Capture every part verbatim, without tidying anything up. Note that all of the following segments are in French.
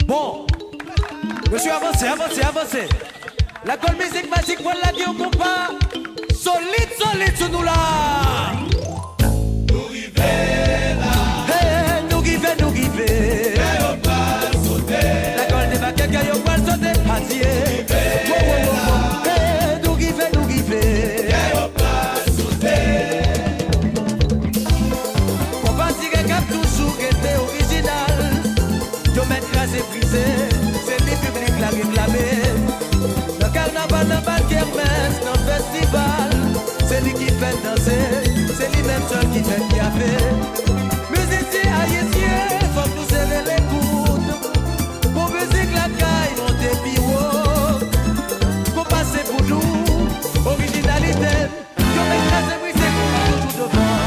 Bon, monsieur, avancez, avancez, avancez. La Gold Music Magic, voilà qui on compas. Solide, solide sur nous là. Nous river là. Hey, nous river, nous river. Gayo pas sauter. La Gold débarque, gayo pas sauter. Adieu. Wow, wow, wow. Hey, nous river, nous river. Gayo pas sauter. On va dire cap toujours était original. Yo met crasé brisé. C'est les publics la réclamer. Le carnaval, le bal kermesse, le festival. C'est lui qui fait danser, c'est lui-même seul qui fait piaffer. Musiciens haïtiens, faut que nous serrer les coudes. Pour musique la caille, monter plus haut. Pour passer pour nous, originalité. Yo m'écrase et brisé, qu'on va toujours devant.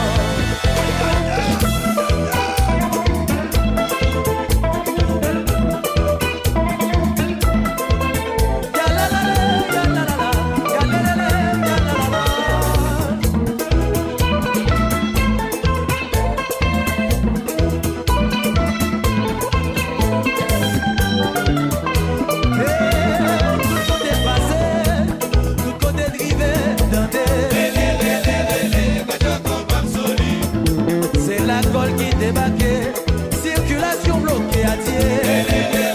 Circulation bloquée à Thiers.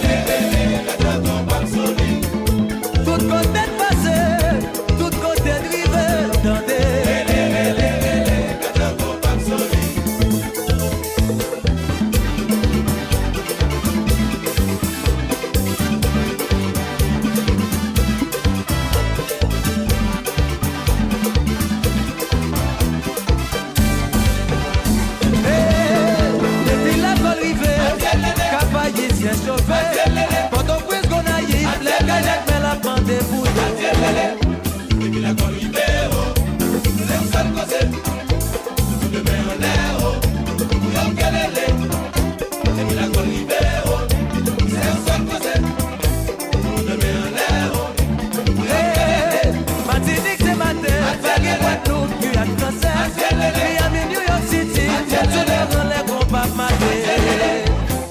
Tout côté de passé, tout côté de rive, tendez. Pendant que ce qu'on a eu, les gagnants mais la bande est pour nous. Et puis la Gold Rivero, c'est un seul côté. Tout de même en l'air, pour y'en galère. Et puis la Gold Rivero, c'est un seul côté. Tout de même en l'air, pour y'en galère. Martinique c'est matin, Fergie Guadeloupe, Guyane française, Miami, New York City, tout le monde les combats matés.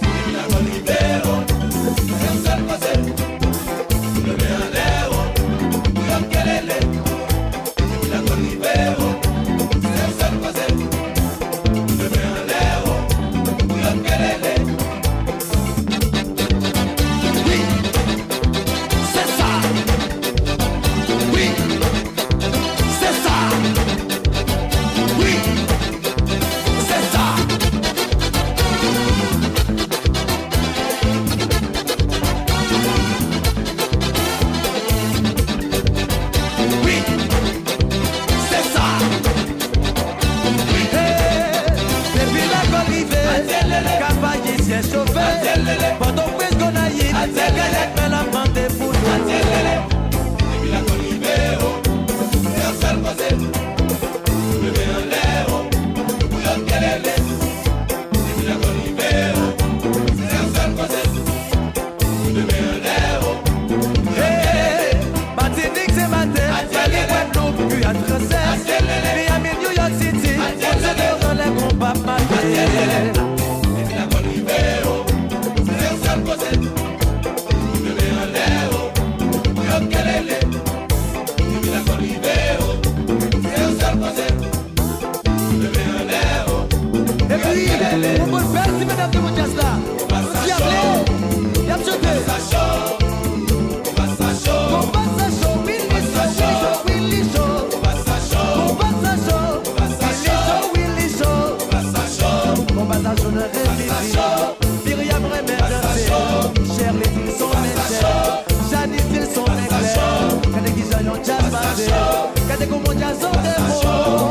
Pendant que ce qu'on a eu, les gagnants mais la bande est pour nous. Et puis la Gold Rivero, c'est un seul côté. Le mets en l'air, pour y'en galère. Et puis la Gold Rivero, c'est un seul côté. Le mets en l'air, pour y'en galère. Martinique c'est matin, Fergie Guadeloupe, Guyane française, Miami, New York City, tout le monde les combats matés. On peut le faire si mesdames de mon jazz là. On s'y appelait. Y'a sauté. On passe à chaud. On passe à chaud. Willy chaud. Willy chaud. On passe à chaud. On passe à chaud. On passe à chaud. Willy chaud. On passe à chaud. On passe à chaud. On passe à chaud. Myriam remet danser. Cher les filles sont méchants. Janice ils sont éclairs. Quand les guises ont jazz passé. Quand les comment jazz ont des mots.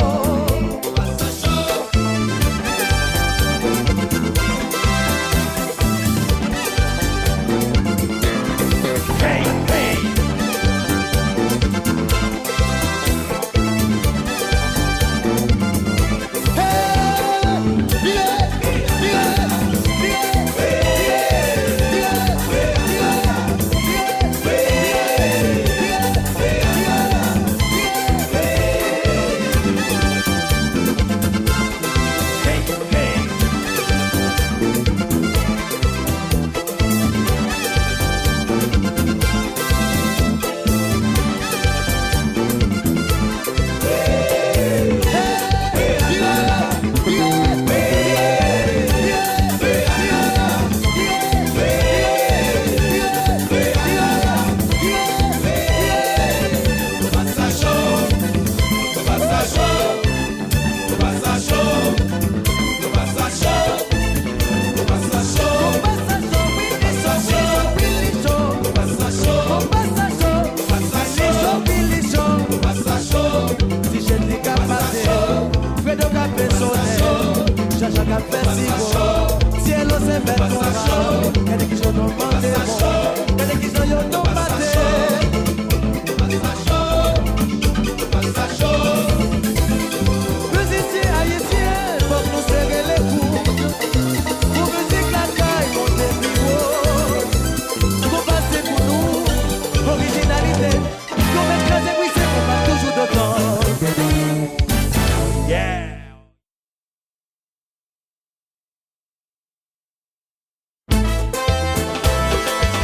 les belles sont mal. Qu'elle qui sont tombés, qu'elle qui sont tombés.